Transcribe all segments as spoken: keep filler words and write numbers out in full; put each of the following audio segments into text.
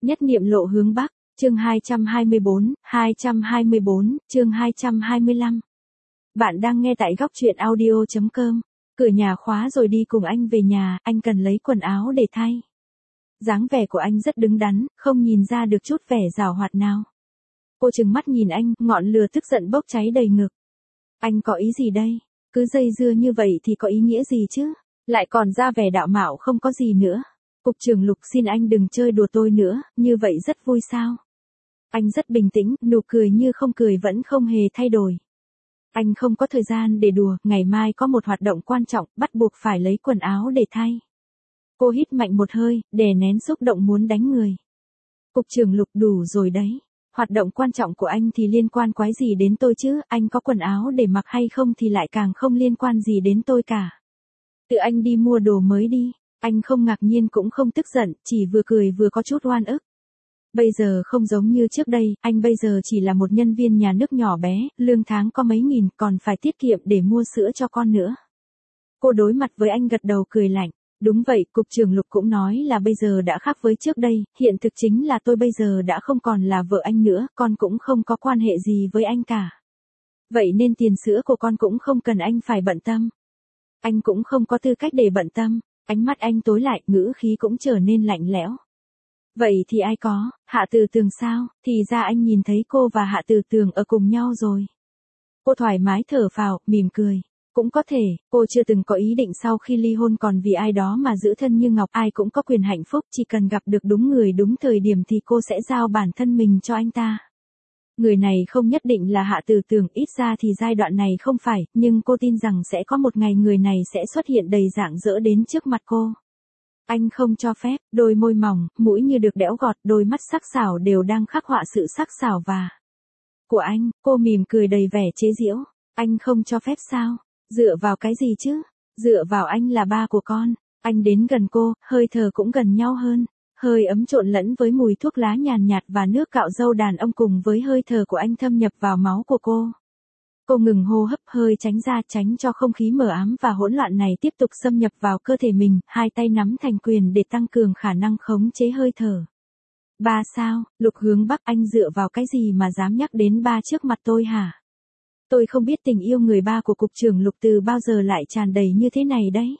Nhất niệm lộ hướng Bắc, chương hai trăm hai mươi bốn, hai trăm hai mươi bốn, chương hai trăm hai mươi lăm. Bạn đang nghe tại góc truyện audio chấm com. Cửa nhà khóa rồi đi cùng anh về nhà, anh cần lấy quần áo để thay. Dáng vẻ của anh rất đứng đắn, không nhìn ra được chút vẻ giảo hoạt nào. Cô trừng mắt nhìn anh, ngọn lửa tức giận bốc cháy đầy ngực. Anh có ý gì đây? Cứ dây dưa như vậy thì có ý nghĩa gì chứ? Lại còn ra vẻ đạo mạo không có gì nữa. Cục trưởng Lục xin anh đừng chơi đùa tôi nữa, như vậy rất vui sao? Anh rất bình tĩnh, nụ cười như không cười vẫn không hề thay đổi. Anh không có thời gian để đùa, ngày mai có một hoạt động quan trọng, bắt buộc phải lấy quần áo để thay. Cô hít mạnh một hơi, đè nén xúc động muốn đánh người. Cục trưởng Lục đủ rồi đấy. Hoạt động quan trọng của anh thì liên quan quái gì đến tôi chứ, anh có quần áo để mặc hay không thì lại càng không liên quan gì đến tôi cả. Tự anh đi mua đồ mới đi. Anh không ngạc nhiên cũng không tức giận, chỉ vừa cười vừa có chút oan ức. Bây giờ không giống như trước đây, anh bây giờ chỉ là một nhân viên nhà nước nhỏ bé, lương tháng có mấy nghìn, còn phải tiết kiệm để mua sữa cho con nữa. Cô đối mặt với anh gật đầu cười lạnh. Đúng vậy, Cục trưởng Lục cũng nói là bây giờ đã khác với trước đây, hiện thực chính là tôi bây giờ đã không còn là vợ anh nữa, con cũng không có quan hệ gì với anh cả. Vậy nên tiền sữa của con cũng không cần anh phải bận tâm. Anh cũng không có tư cách để bận tâm. Ánh mắt anh tối lại, ngữ khí cũng trở nên lạnh lẽo. Vậy thì ai có, Hạ Từ Tường sao? Thì ra anh nhìn thấy cô và Hạ Từ Tường ở cùng nhau rồi. Cô thoải mái thở phào, mỉm cười. Cũng có thể, cô chưa từng có ý định sau khi ly hôn còn vì ai đó mà giữ thân như ngọc. Ai cũng có quyền hạnh phúc, chỉ cần gặp được đúng người đúng thời điểm thì cô sẽ giao bản thân mình cho anh ta. Người này không nhất định là Hạ Từ Tường, ít ra thì giai đoạn này không phải, nhưng cô tin rằng sẽ có một ngày người này sẽ xuất hiện đầy rạng rỡ đến trước mặt cô. Anh không cho phép, đôi môi mỏng, mũi như được đẽo gọt, đôi mắt sắc sảo đều đang khắc họa sự sắc sảo và của anh. Cô mỉm cười đầy vẻ chế giễu. Anh không cho phép sao? Dựa vào cái gì chứ? Dựa vào anh là ba của con. Anh đến gần cô, hơi thở cũng gần nhau hơn. Hơi ấm trộn lẫn với mùi thuốc lá nhàn nhạt và nước cạo râu đàn ông cùng với hơi thở của anh thâm nhập vào máu của cô. Cô ngừng hô hấp, hơi tránh ra, tránh cho không khí mờ ám và hỗn loạn này tiếp tục xâm nhập vào cơ thể mình, hai tay nắm thành quyền để tăng cường khả năng khống chế hơi thở. Ba sao? Lục hướng Bắc, anh dựa vào cái gì mà dám nhắc đến ba trước mặt tôi hả? Tôi không biết tình yêu người ba của Cục trưởng Lục từ bao giờ lại tràn đầy như thế này đấy.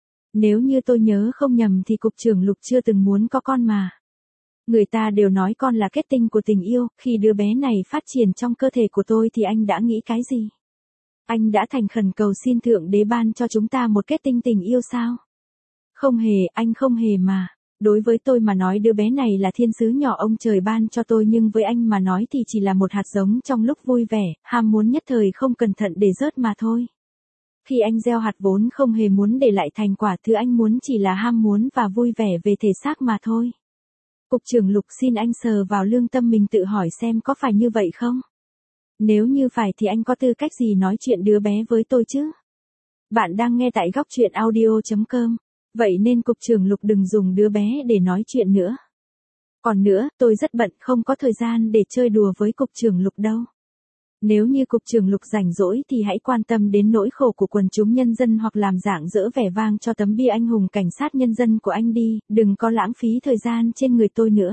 Nếu như tôi nhớ không nhầm thì Cục trưởng Lục chưa từng muốn có con mà. Người ta đều nói con là kết tinh của tình yêu, khi đứa bé này phát triển trong cơ thể của tôi thì anh đã nghĩ cái gì? Anh đã thành khẩn cầu xin Thượng Đế ban cho chúng ta một kết tinh tình yêu sao? Không hề, anh không hề mà. Đối với tôi mà nói đứa bé này là thiên sứ nhỏ ông trời ban cho tôi, nhưng với anh mà nói thì chỉ là một hạt giống trong lúc vui vẻ, ham muốn nhất thời không cẩn thận để rớt mà thôi. Khi anh gieo hạt vốn không hề muốn để lại thành quả, thứ anh muốn chỉ là ham muốn và vui vẻ về thể xác mà thôi. Cục trưởng Lục xin anh sờ vào lương tâm mình tự hỏi xem có phải như vậy không? Nếu như phải thì anh có tư cách gì nói chuyện đứa bé với tôi chứ? Bạn đang nghe tại góc truyện audio chấm com. Vậy nên Cục trưởng Lục đừng dùng đứa bé để nói chuyện nữa. Còn nữa, tôi rất bận, không có thời gian để chơi đùa với Cục trưởng Lục đâu. Nếu như Cục trưởng Lục rảnh rỗi thì hãy quan tâm đến nỗi khổ của quần chúng nhân dân hoặc làm rạng rỡ vẻ vang cho tấm bia anh hùng cảnh sát nhân dân của anh đi, đừng có lãng phí thời gian trên người tôi nữa.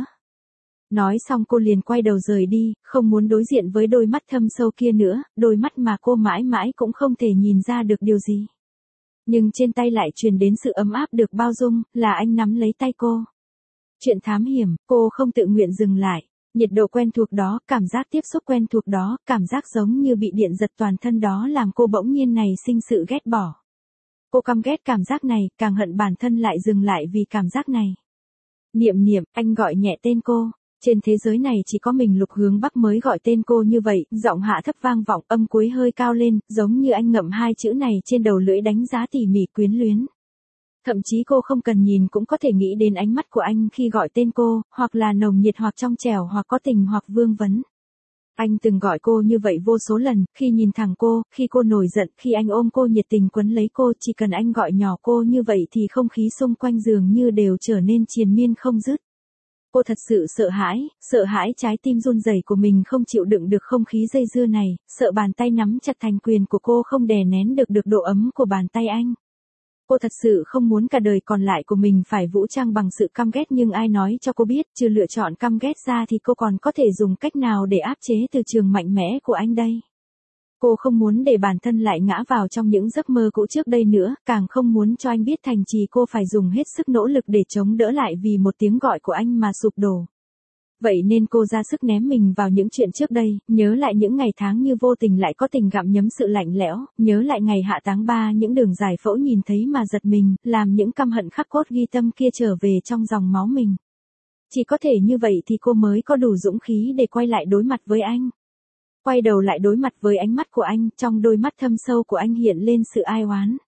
Nói xong cô liền quay đầu rời đi, không muốn đối diện với đôi mắt thâm sâu kia nữa, đôi mắt mà cô mãi mãi cũng không thể nhìn ra được điều gì. Nhưng trên tay lại truyền đến sự ấm áp được bao dung, là anh nắm lấy tay cô. Chuyện thám hiểm, cô không tự nguyện dừng lại. Nhiệt độ quen thuộc đó, cảm giác tiếp xúc quen thuộc đó, cảm giác giống như bị điện giật toàn thân đó làm cô bỗng nhiên này sinh sự ghét bỏ. Cô căm ghét cảm giác này, càng hận bản thân lại dừng lại vì cảm giác này. Niệm niệm, anh gọi nhẹ tên cô. Trên thế giới này chỉ có mình Lục Hướng Bắc mới gọi tên cô như vậy, giọng hạ thấp vang vọng, âm cuối hơi cao lên, giống như anh ngậm hai chữ này trên đầu lưỡi đánh giá tỉ mỉ quyến luyến. Thậm chí cô không cần nhìn cũng có thể nghĩ đến ánh mắt của anh khi gọi tên cô, hoặc là nồng nhiệt hoặc trong trẻo hoặc có tình hoặc vương vấn. Anh từng gọi cô như vậy vô số lần, khi nhìn thẳng cô, khi cô nổi giận, khi anh ôm cô nhiệt tình quấn lấy cô, chỉ cần anh gọi nhỏ cô như vậy thì không khí xung quanh dường như đều trở nên triền miên không dứt. Cô thật sự sợ hãi, sợ hãi trái tim run rẩy của mình không chịu đựng được không khí dây dưa này, sợ bàn tay nắm chặt thành quyền của cô không đè nén được được độ ấm của bàn tay anh. Cô thật sự không muốn cả đời còn lại của mình phải vũ trang bằng sự căm ghét, nhưng ai nói cho cô biết, trừ lựa chọn căm ghét ra thì cô còn có thể dùng cách nào để áp chế từ trường mạnh mẽ của anh đây? Cô không muốn để bản thân lại ngã vào trong những giấc mơ cũ trước đây nữa, càng không muốn cho anh biết thành trì cô phải dùng hết sức nỗ lực để chống đỡ lại vì một tiếng gọi của anh mà sụp đổ. Vậy nên cô ra sức ném mình vào những chuyện trước đây, nhớ lại những ngày tháng như vô tình lại có tình gặm nhấm sự lạnh lẽo, nhớ lại ngày hạ táng ba những đường giải phẫu nhìn thấy mà giật mình, làm những căm hận khắc cốt ghi tâm kia trở về trong dòng máu mình. Chỉ có thể như vậy thì cô mới có đủ dũng khí để quay lại đối mặt với anh. Quay đầu lại đối mặt với ánh mắt của anh, trong đôi mắt thâm sâu của anh hiện lên sự ai oán.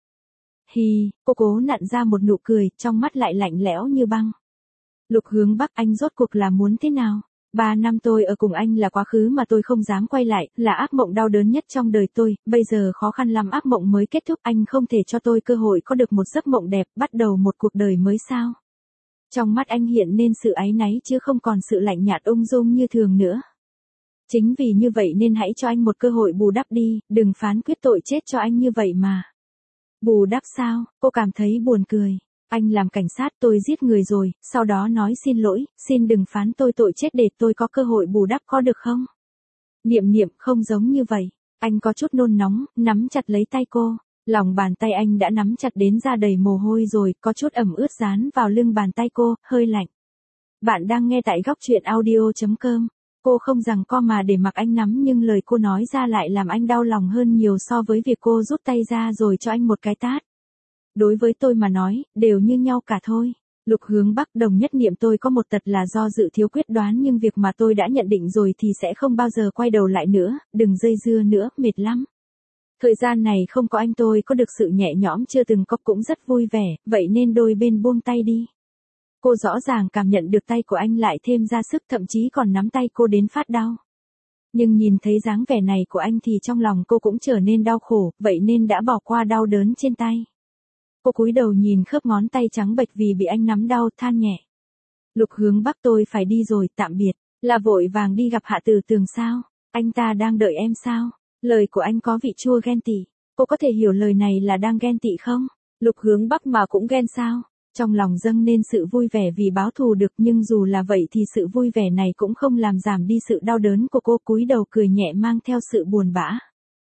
Hi, cô cố nặn ra một nụ cười, trong mắt lại lạnh lẽo như băng. Lục Hướng Bắc, anh rốt cuộc là muốn thế nào? Ba năm tôi ở cùng anh là quá khứ mà tôi không dám quay lại, là ác mộng đau đớn nhất trong đời tôi, bây giờ khó khăn lắm ác mộng mới kết thúc, anh không thể cho tôi cơ hội có được một giấc mộng đẹp, bắt đầu một cuộc đời mới sao? Trong mắt anh hiện lên sự áy náy chứ không còn sự lạnh nhạt ung dung như thường nữa. Chính vì như vậy nên hãy cho anh một cơ hội bù đắp đi, đừng phán quyết tội chết cho anh như vậy mà. Bù đắp sao? Cô cảm thấy buồn cười. Anh làm cảnh sát, tôi giết người rồi, sau đó nói xin lỗi, xin đừng phán tôi tội chết để tôi có cơ hội bù đắp có được không? Niệm Niệm, không giống như vậy. Anh có chút nôn nóng, nắm chặt lấy tay cô. Lòng bàn tay anh đã nắm chặt đến da đầy mồ hôi rồi, có chút ẩm ướt dán vào lưng bàn tay cô, hơi lạnh. Bạn đang nghe tại góc truyện audio chấm com. Cô không giằng co mà để mặc anh nắm, nhưng lời cô nói ra lại làm anh đau lòng hơn nhiều so với việc cô rút tay ra rồi cho anh một cái tát. Đối với tôi mà nói, đều như nhau cả thôi. Lục Hướng Bắc, Đồng Nhất Niệm, tôi có một tật là do dự thiếu quyết đoán, nhưng việc mà tôi đã nhận định rồi thì sẽ không bao giờ quay đầu lại nữa, đừng dây dưa nữa, mệt lắm. Thời gian này không có anh tôi có được sự nhẹ nhõm chưa từng có, cũng rất vui vẻ, vậy nên đôi bên buông tay đi. Cô rõ ràng cảm nhận được tay của anh lại thêm ra sức, thậm chí còn nắm tay cô đến phát đau. Nhưng nhìn thấy dáng vẻ này của anh thì trong lòng cô cũng trở nên đau khổ, vậy nên đã bỏ qua đau đớn trên tay. Cô cúi đầu nhìn khớp ngón tay trắng bệch vì bị anh nắm đau, than nhẹ. Lục Hướng Bắc, tôi phải đi rồi, tạm biệt. Là vội vàng đi gặp Hạ Từ Tường sao? Anh ta đang đợi em sao? Lời của anh có vị chua ghen tị. Cô có thể hiểu lời này là đang ghen tị không? Lục Hướng Bắc mà cũng ghen sao? Trong lòng dâng lên sự vui vẻ vì báo thù được, nhưng dù là vậy thì sự vui vẻ này cũng không làm giảm đi sự đau đớn của cô. Cúi đầu cười nhẹ mang theo sự buồn bã.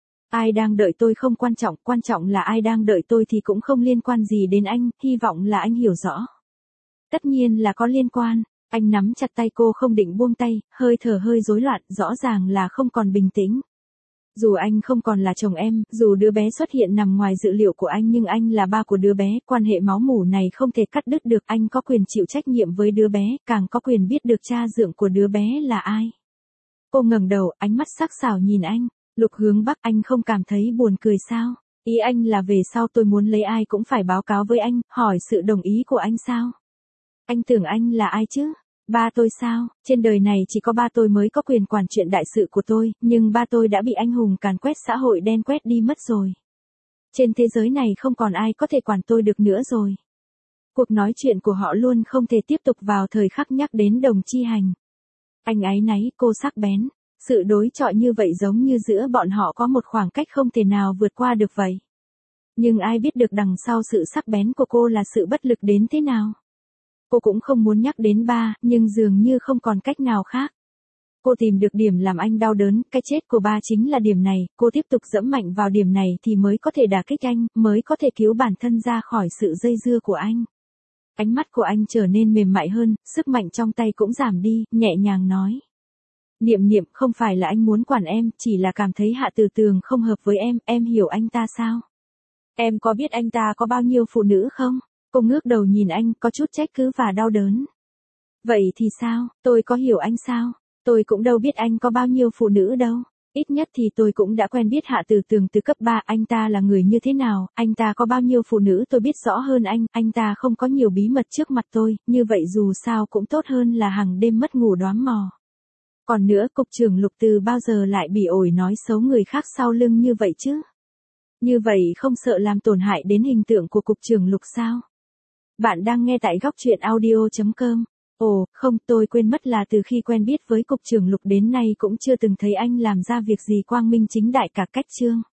Ai đang đợi tôi không quan trọng, quan trọng là ai đang đợi tôi thì cũng không liên quan gì đến anh, hy vọng là anh hiểu rõ. Tất nhiên là có liên quan. Anh nắm chặt tay cô không định buông tay, hơi thở hơi rối loạn, rõ ràng là không còn bình tĩnh. Dù anh không còn là chồng em, dù đứa bé xuất hiện nằm ngoài dự liệu của anh, nhưng anh là ba của đứa bé, quan hệ máu mủ này không thể cắt đứt được, anh có quyền chịu trách nhiệm với đứa bé, càng có quyền biết được cha dượng của đứa bé là ai. Cô ngẩng đầu, ánh mắt sắc sảo nhìn anh. Lục Hướng Bắc, anh không cảm thấy buồn cười sao? Ý anh là về sau tôi muốn lấy ai cũng phải báo cáo với anh, hỏi sự đồng ý của anh sao? Anh tưởng anh là ai chứ? Ba tôi sao? Trên đời này chỉ có ba tôi mới có quyền quản chuyện đại sự của tôi, nhưng ba tôi đã bị anh hùng càn quét xã hội đen quét đi mất rồi. Trên thế giới này không còn ai có thể quản tôi được nữa rồi. Cuộc nói chuyện của họ luôn không thể tiếp tục vào thời khắc nhắc đến Đồng Chi Hành. Anh áy náy, cô sắc bén. Sự đối chọi như vậy giống như giữa bọn họ có một khoảng cách không thể nào vượt qua được vậy. Nhưng ai biết được đằng sau sự sắc bén của cô là sự bất lực đến thế nào. Cô cũng không muốn nhắc đến ba, nhưng dường như không còn cách nào khác. Cô tìm được điểm làm anh đau đớn, cái chết của ba chính là điểm này, cô tiếp tục dẫm mạnh vào điểm này thì mới có thể đả kích anh, mới có thể cứu bản thân ra khỏi sự dây dưa của anh. Ánh mắt của anh trở nên mềm mại hơn, sức mạnh trong tay cũng giảm đi, nhẹ nhàng nói. Niệm Niệm, không phải là anh muốn quản em, chỉ là cảm thấy Hạ Từ Tường không hợp với em, em hiểu anh ta sao? Em có biết anh ta có bao nhiêu phụ nữ không? Cô ngước đầu nhìn anh, có chút trách cứ và đau đớn. Vậy thì sao, tôi có hiểu anh sao? Tôi cũng đâu biết anh có bao nhiêu phụ nữ đâu. Ít nhất thì tôi cũng đã quen biết Hạ Từ Tường từ cấp ba, anh ta là người như thế nào, anh ta có bao nhiêu phụ nữ tôi biết rõ hơn anh, anh ta không có nhiều bí mật trước mặt tôi, như vậy dù sao cũng tốt hơn là hàng đêm mất ngủ đoán mò. Còn nữa, cục trưởng Lục từ bao giờ lại bỉ ổi nói xấu người khác sau lưng như vậy chứ? Như vậy không sợ làm tổn hại đến hình tượng của cục trưởng Lục sao? Bạn đang nghe tại góc truyện audio chấm com. Ồ, không, tôi quên mất là từ khi quen biết với cục trưởng Lục đến nay cũng chưa từng thấy anh làm ra việc gì quang minh chính đại cả cách chương.